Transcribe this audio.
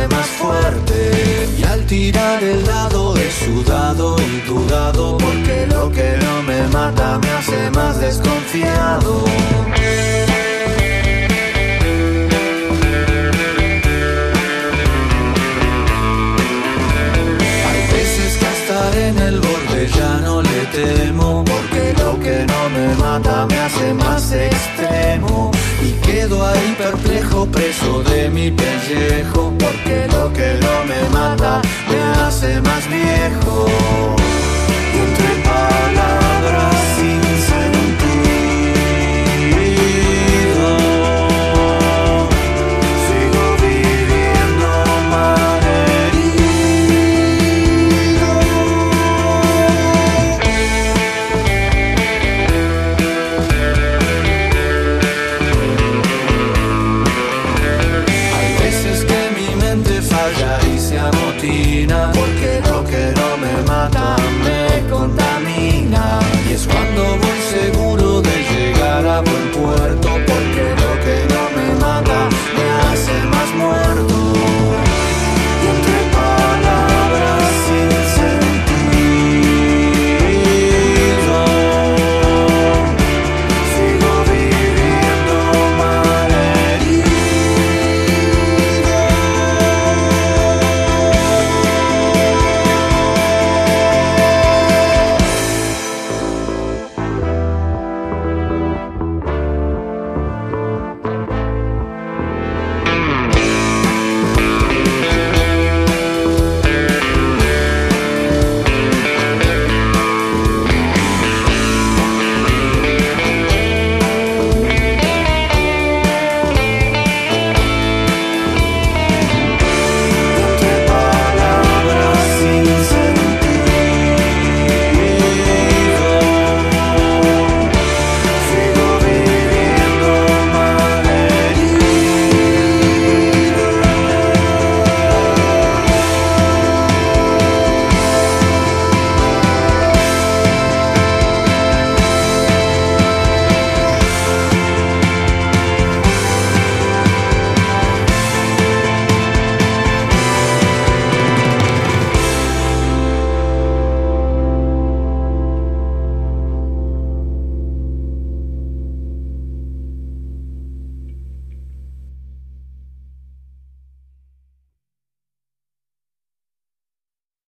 hace más fuerte. Y al tirar el dado he sudado y dudado, porque lo que no me mata me hace más desconfiado. En el borde ya no le temo, porque lo que no me mata me hace más extremo. Y quedo ahí perplejo, preso de mi pellejo, porque lo que no me mata me hace más viejo. Y entre palabras sin sentido sigo viviendo malherido. Hay veces que mi mente falla y se amotina,